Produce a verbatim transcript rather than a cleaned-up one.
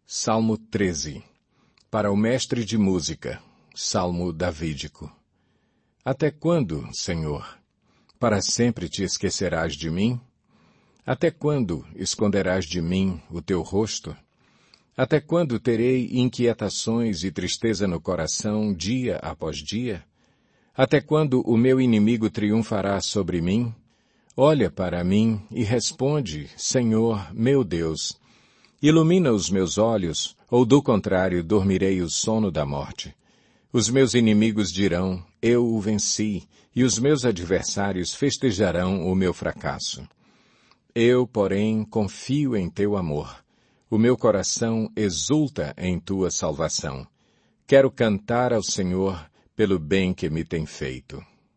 Salmo treze. Para o mestre de música, Salmo davídico. Até quando, Senhor? Para sempre te esquecerás de mim? Até quando esconderás de mim o teu rosto? Até quando terei inquietações e tristeza no coração dia após dia? Até quando o meu inimigo triunfará sobre mim? Olha para mim e responde, Senhor, meu Deus. Ilumina os meus olhos, ou do contrário dormirei o sono da morte. Os meus inimigos dirão, eu o venci, e os meus adversários festejarão o meu fracasso. Eu, porém, confio em teu amor. O meu coração exulta em tua salvação. Quero cantar ao Senhor pelo bem que me tem feito.